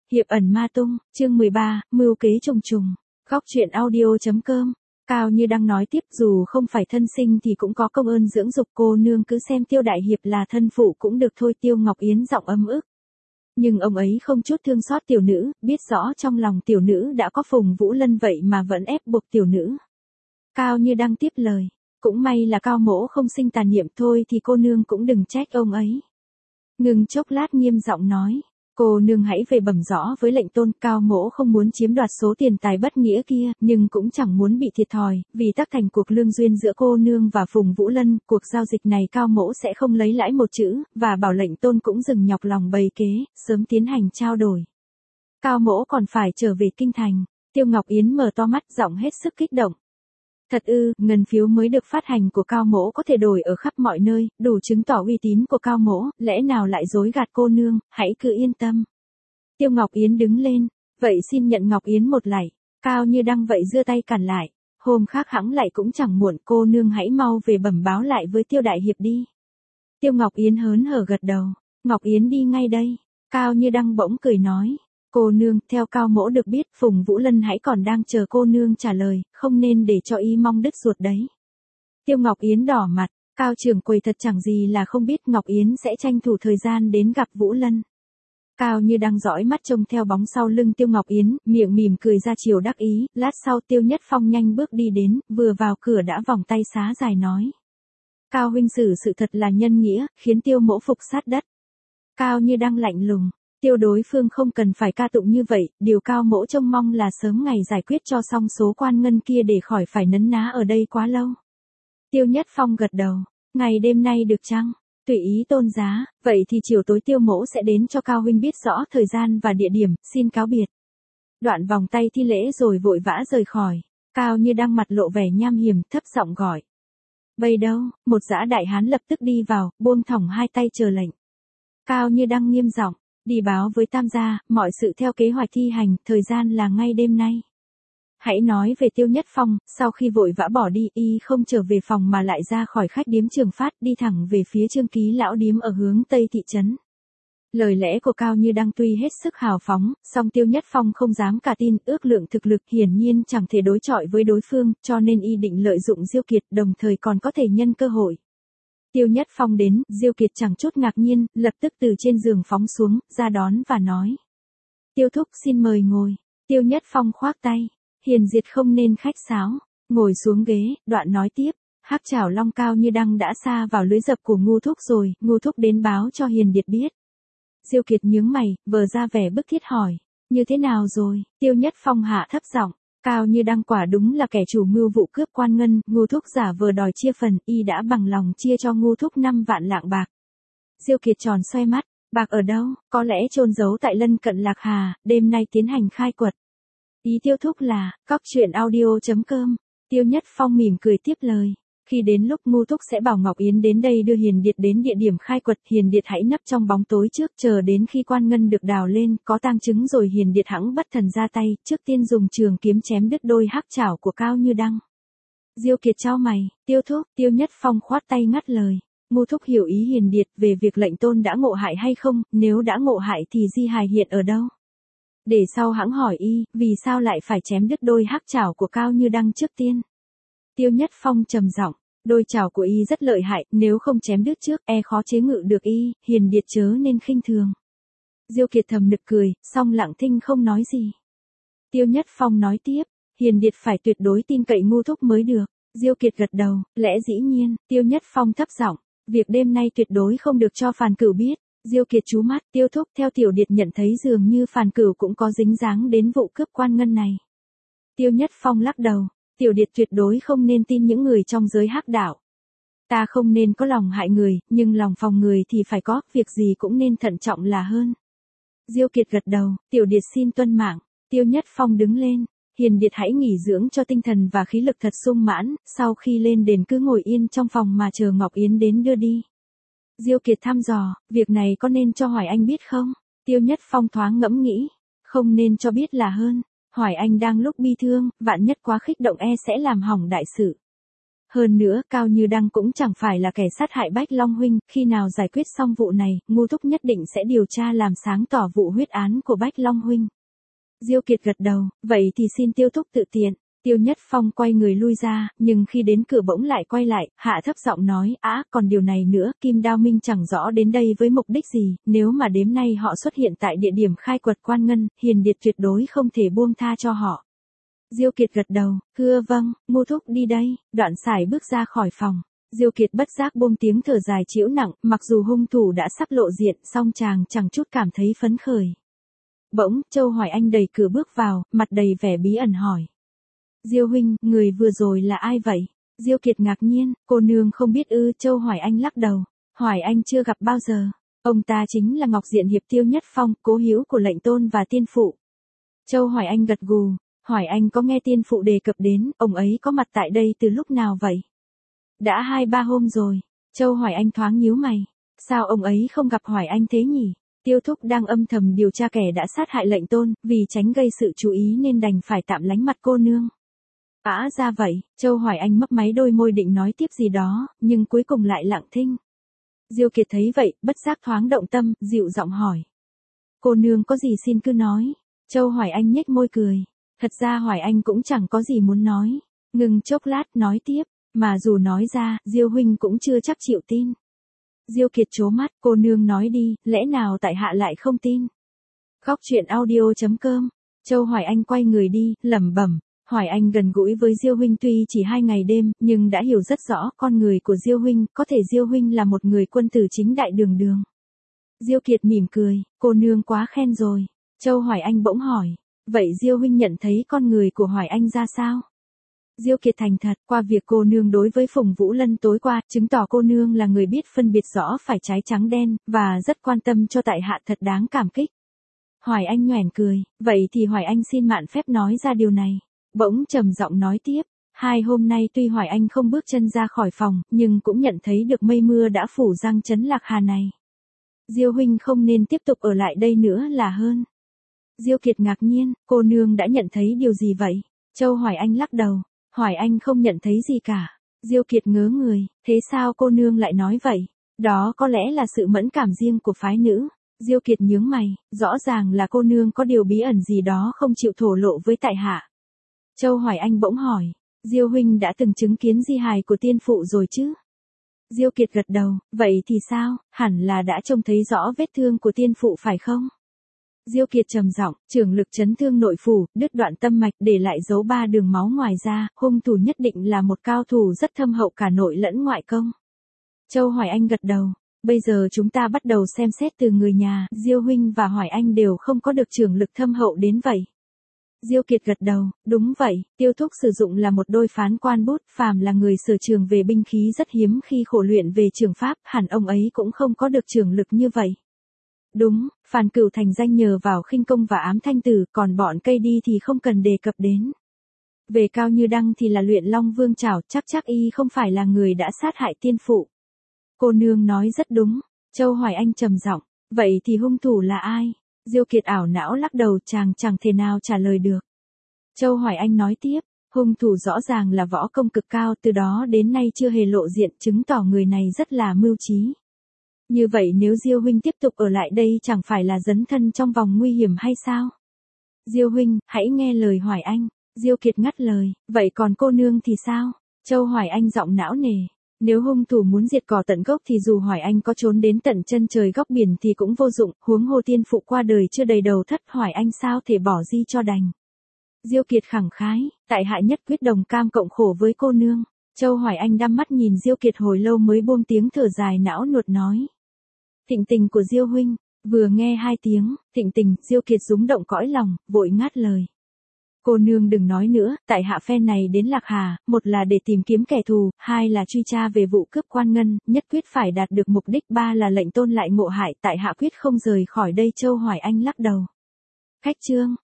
Hiệp ẩn ma tung, chương 13, mưu kế trùng trùng. Góc truyện audio.com. Cao Như đang nói tiếp, dù không phải thân sinh thì cũng có công ơn dưỡng dục, cô nương cứ xem Tiêu đại hiệp là thân phụ cũng được thôi. Tiêu Ngọc Yến giọng ấm ức. Nhưng ông ấy không chút thương xót tiểu nữ, biết rõ trong lòng tiểu nữ đã có Phùng Vũ Lân vậy mà vẫn ép buộc tiểu nữ. Cao Như đang tiếp lời, cũng may là Cao mỗ không sinh tà niệm, thôi thì cô nương cũng đừng trách ông ấy. Ngừng chốc lát nghiêm giọng nói, cô nương hãy về bẩm rõ với lệnh tôn. Cao mỗ không muốn chiếm đoạt số tiền tài bất nghĩa kia, nhưng cũng chẳng muốn bị thiệt thòi, vì tác thành cuộc lương duyên giữa cô nương và Phùng Vũ Lân. Cuộc giao dịch này Cao mỗ sẽ không lấy lãi một chữ, và bảo lệnh tôn cũng dừng nhọc lòng bày kế, sớm tiến hành trao đổi. Cao mỗ còn phải trở về kinh thành. Tiêu Ngọc Yến mở to mắt, giọng hết sức kích động. Thật ư? Ngân phiếu mới được phát hành của Cao mỗ có thể đổi ở khắp mọi nơi, đủ chứng tỏ uy tín của Cao mỗ, lẽ nào lại dối gạt cô nương, hãy cứ yên tâm. Tiêu Ngọc Yến đứng lên, vậy xin nhận Ngọc Yến một lạy. Cao Như đang vậy giơ tay cản lại, hôm khác hẵng lại cũng chẳng muộn, cô nương hãy mau về bẩm báo lại với Tiêu đại hiệp đi. Tiêu Ngọc Yến hớn hở gật đầu, Ngọc Yến đi ngay đây. Cao Như đang bỗng cười nói, cô nương, theo Cao mỗ được biết, Phùng Vũ Lân hãy còn đang chờ cô nương trả lời, không nên để cho y mong đứt ruột đấy. Tiêu Ngọc Yến đỏ mặt, Cao trưởng quầy thật chẳng gì là không biết Ngọc Yến sẽ tranh thủ thời gian đến gặp Vũ Lân. Cao Như đang dõi mắt trông theo bóng sau lưng Tiêu Ngọc Yến, miệng mỉm cười ra chiều đắc ý. Lát sau Tiêu Nhất Phong nhanh bước đi đến, vừa vào cửa đã vòng tay xá dài nói, Cao huynh xử sự thật là nhân nghĩa, khiến Tiêu mỗ phục sát đất. Cao Như đang lạnh lùng, Tiêu đối phương không cần phải ca tụng như vậy, điều Cao mỗ trông mong là sớm ngày giải quyết cho xong số quan ngân kia để khỏi phải nấn ná ở đây quá lâu. Tiêu Nhất Phong gật đầu, ngày đêm nay được chăng? Tùy ý tôn giá, vậy thì chiều tối Tiêu mỗ sẽ đến cho Cao huynh biết rõ thời gian và địa điểm, xin cáo biệt. Đoạn vòng tay thi lễ rồi vội vã rời khỏi. Cao Như đang mặt lộ vẻ nham hiểm, thấp giọng gọi, bây đâu? Một dã đại hán lập tức đi vào, buông thõng hai tay chờ lệnh. Cao Như đang nghiêm giọng, đi báo với Tam gia, mọi sự theo kế hoạch thi hành, thời gian là ngay đêm nay. Hãy nói về Tiêu Nhất Phong. Sau khi vội vã bỏ đi, y không trở về phòng mà lại ra khỏi khách điếm Trường Phát, đi thẳng về phía Trương Ký lão điếm ở hướng Tây thị trấn. Lời lẽ của Cao Như đang tuy hết sức hào phóng, song Tiêu Nhất Phong không dám cả tin, ước lượng thực lực hiển nhiên chẳng thể đối chọi với đối phương, cho nên y định lợi dụng Diêu Kiệt, đồng thời còn có thể nhân cơ hội. Tiêu Nhất Phong đến, Diêu Kiệt chẳng chút ngạc nhiên, lập tức từ trên giường phóng xuống, ra đón và nói, Tiêu thúc xin mời ngồi. Tiêu Nhất Phong khoác tay, hiền diệt không nên khách sáo, ngồi xuống ghế, đoạn nói tiếp, Hắc Chảo Long Cao Như Đăng đã sa vào lưới dập của Ngu thúc rồi, Ngu thúc đến báo cho hiền điệt biết. Diêu Kiệt nhướng mày, vờ ra vẻ bức thiết hỏi, như thế nào rồi? Tiêu Nhất Phong hạ thấp giọng, Cao Như Đăng quả đúng là kẻ chủ mưu vụ cướp quan ngân, Ngu thúc giả vờ đòi chia phần, y đã bằng lòng chia cho Ngu thúc 5 vạn lạng bạc. Diêu Kiệt tròn xoay mắt, bạc ở đâu? Có lẽ chôn giấu tại lân cận Lạc Hà, đêm nay tiến hành khai quật. Ý Tiêu thúc là, góc truyện audio.com. Tiêu Nhất Phong mỉm cười tiếp lời, khi đến lúc Ngu thúc sẽ bảo Ngọc Yến đến đây đưa hiền điệt đến địa điểm khai quật, hiền điệt hãy nấp trong bóng tối trước, chờ đến khi quan ngân được đào lên, có tang chứng rồi hiền điệt hẵng bất thần ra tay, trước tiên dùng trường kiếm chém đứt đôi hắc chảo của Cao Như Đăng. Diêu Kiệt chau mày, Tiêu thúc. Tiêu Nhất Phong khoát tay ngắt lời, Ngu thúc hiểu ý hiền điệt về việc lệnh tôn đã ngộ hại hay không, nếu đã ngộ hại thì di hài hiện ở đâu? Để sau hãng hỏi y, vì sao lại phải chém đứt đôi hắc chảo của Cao Như Đăng trước tiên? Tiêu Nhất Phong trầm giọng, đôi chảo của y rất lợi hại, nếu không chém đứt trước, khó chế ngự được y, hiền điệt chớ nên khinh thường. Diêu Kiệt thầm nực cười, song lặng thinh không nói gì. Tiêu Nhất Phong nói tiếp, hiền điệt phải tuyệt đối tin cậy Ngu thúc mới được. Diêu Kiệt gật đầu, lẽ dĩ nhiên. Tiêu Nhất Phong thấp giọng, việc đêm nay tuyệt đối không được cho Phàn Cửu biết. Diêu Kiệt trú mắt, Tiêu thúc, theo tiểu điệt nhận thấy dường như Phàn Cửu cũng có dính dáng đến vụ cướp quan ngân này. Tiêu Nhất Phong lắc đầu, tiểu điệt tuyệt đối không nên tin những người trong giới hắc đạo. Ta không nên có lòng hại người, nhưng lòng phòng người thì phải có, việc gì cũng nên thận trọng là hơn. Diêu Kiệt gật đầu, tiểu điệt xin tuân mạng. Tiêu Nhất Phong đứng lên, hiền điệt hãy nghỉ dưỡng cho tinh thần và khí lực thật sung mãn, sau khi lên đền cứ ngồi yên trong phòng mà chờ Ngọc Yến đến đưa đi. Diêu Kiệt thăm dò, việc này có nên cho Hoài Anh biết không? Tiêu Nhất Phong thoáng ngẫm nghĩ, không nên cho biết là hơn. Hoài Anh đang lúc bi thương, vạn nhất quá khích động sẽ làm hỏng đại sự. Hơn nữa, Cao Như Đăng cũng chẳng phải là kẻ sát hại Bách Long huynh, khi nào giải quyết xong vụ này, Ngô Thúc nhất định sẽ điều tra làm sáng tỏ vụ huyết án của Bách Long huynh. Diêu Kiệt gật đầu, vậy thì xin Tiêu Thúc tự tiện. Tiêu Nhất Phong quay người lui ra, nhưng khi đến cửa bỗng lại quay lại, hạ thấp giọng nói, còn điều này nữa, Kim Đao Minh chẳng rõ đến đây với mục đích gì, nếu mà đêm nay họ xuất hiện tại địa điểm khai quật quan ngân, Hiền Điệt tuyệt đối không thể buông tha cho họ. Diêu Kiệt gật đầu, thưa vâng, Ngô Thúc đi đây, Đoạn Sải bước ra khỏi phòng. Diêu Kiệt bất giác buông tiếng thở dài trĩu nặng, mặc dù hung thủ đã sắp lộ diện, song chàng chẳng chút cảm thấy phấn khởi. Bỗng, Châu Hoài Anh đẩy cửa bước vào, mặt đầy vẻ bí ẩn hỏi. Diêu huynh, người vừa rồi là ai vậy? Diêu Kiệt ngạc nhiên, cô nương không biết ư? Châu Hoài Anh lắc đầu. Hoài Anh chưa gặp bao giờ. Ông ta chính là Ngọc Diện Hiệp Tiêu Nhất Phong, cố hiếu của lệnh tôn và tiên phụ. Châu Hoài Anh gật gù. Hoài Anh có nghe tiên phụ đề cập đến, ông ấy có mặt tại đây từ lúc nào vậy? Đã 2-3 hôm rồi. Châu Hoài Anh thoáng nhíu mày. Sao ông ấy không gặp Hoài Anh thế nhỉ? Tiêu Thúc đang âm thầm điều tra kẻ đã sát hại lệnh tôn, vì tránh gây sự chú ý nên đành phải tạm lánh mặt cô nương. Ra vậy, Châu Hoài Anh mấp máy đôi môi định nói tiếp gì đó, nhưng cuối cùng lại lặng thinh. Diêu Kiệt thấy vậy, bất giác thoáng động tâm, dịu giọng hỏi. Cô nương có gì xin cứ nói. Châu Hoài Anh nhếch môi cười. Thật ra Hoài Anh cũng chẳng có gì muốn nói. Ngừng chốc lát nói tiếp, mà dù nói ra, Diêu huynh cũng chưa chắc chịu tin. Diêu Kiệt trố mắt, cô nương nói đi, lẽ nào tại hạ lại không tin. Góc truyện audio.com. Châu Hoài Anh quay người đi, lẩm bẩm. Hoài Anh gần gũi với Diêu huynh tuy chỉ 2 ngày đêm, nhưng đã hiểu rất rõ con người của Diêu huynh, có thể Diêu huynh là một người quân tử chính đại đường đường. Diêu Kiệt mỉm cười, cô nương quá khen rồi. Châu Hoài Anh bỗng hỏi, vậy Diêu huynh nhận thấy con người của Hoài Anh ra sao? Diêu Kiệt thành thật, qua việc cô nương đối với Phùng Vũ Lân tối qua, chứng tỏ cô nương là người biết phân biệt rõ phải trái trắng đen, và rất quan tâm cho tại hạ, thật đáng cảm kích. Hoài Anh nhoẻn cười, vậy thì Hoài Anh xin mạn phép nói ra điều này. Bỗng trầm giọng nói tiếp, 2 hôm nay tuy Hoài Anh không bước chân ra khỏi phòng, nhưng cũng nhận thấy được mây mưa đã phủ giăng trấn Lạc Hà này. Diêu huynh không nên tiếp tục ở lại đây nữa là hơn. Diêu Kiệt ngạc nhiên, cô nương đã nhận thấy điều gì vậy? Châu Hoài Anh lắc đầu, Hoài Anh không nhận thấy gì cả. Diêu Kiệt ngớ người, thế sao cô nương lại nói vậy? Đó có lẽ là sự mẫn cảm riêng của phái nữ. Diêu Kiệt nhướng mày, rõ ràng là cô nương có điều bí ẩn gì đó không chịu thổ lộ với tại hạ. Châu Hoài Anh bỗng hỏi, Diêu huynh đã từng chứng kiến di hài của tiên phụ rồi chứ? Diêu Kiệt gật đầu, vậy thì sao, hẳn là đã trông thấy rõ vết thương của tiên phụ phải không? Diêu Kiệt trầm giọng, trưởng lực chấn thương nội phủ, đứt đoạn tâm mạch, để lại dấu 3 đường máu, ngoài ra, hung thủ nhất định là một cao thủ rất thâm hậu cả nội lẫn ngoại công. Châu Hoài Anh gật đầu, bây giờ chúng ta bắt đầu xem xét từ người nhà, Diêu huynh và Hoài Anh đều không có được trưởng lực thâm hậu đến vậy. Diêu Kiệt gật đầu, đúng vậy, Tiêu Thúc sử dụng là một đôi phán quan bút, phàm là người sở trường về binh khí rất hiếm khi khổ luyện về trường pháp, hẳn ông ấy cũng không có được trưởng lực như vậy. Đúng, Phàn Cửu thành danh nhờ vào khinh công và ám thanh tử, còn bọn cây đi thì không cần đề cập đến. Về Cao Như Đăng thì là luyện long vương trảo, chắc y không phải là người đã sát hại tiên phụ. Cô nương nói rất đúng. Châu Hoài Anh trầm giọng, vậy thì hung thủ là ai? Diêu Kiệt ảo não lắc đầu, chàng chẳng thể nào trả lời được. Châu Hoài Anh nói tiếp, hung thủ rõ ràng là võ công cực cao, từ đó đến nay chưa hề lộ diện, chứng tỏ người này rất là mưu trí. Như vậy nếu Diêu huynh tiếp tục ở lại đây chẳng phải là dấn thân trong vòng nguy hiểm hay sao? Diêu huynh, hãy nghe lời Hoài Anh. Diêu Kiệt ngắt lời, vậy còn cô nương thì sao? Châu Hoài Anh giọng não nề. Nếu hung thủ muốn diệt cỏ tận gốc thì dù Hoài Anh có trốn đến tận chân trời góc biển thì cũng vô dụng, huống hồ tiên phụ qua đời chưa đầy đầu thất, Hoài Anh sao thể bỏ di cho đành. Diêu Kiệt khẳng khái, tại hạ nhất quyết đồng cam cộng khổ với cô nương. Châu Hoài Anh đăm mắt nhìn Diêu Kiệt hồi lâu mới buông tiếng thở dài não nuột nói. Thịnh tình của Diêu huynh. Vừa nghe 2 tiếng, thịnh tình, Diêu Kiệt rúng động cõi lòng, vội ngắt lời. Cô nương đừng nói nữa, tại hạ phen này đến Lạc Hà, một là để tìm kiếm kẻ thù, 2 là truy tra về vụ cướp quan ngân, nhất quyết phải đạt được mục đích, 3 là lệnh tôn lại ngộ hại, tại hạ quyết không rời khỏi đây. Châu Hoài Anh lắc đầu. Khách trương.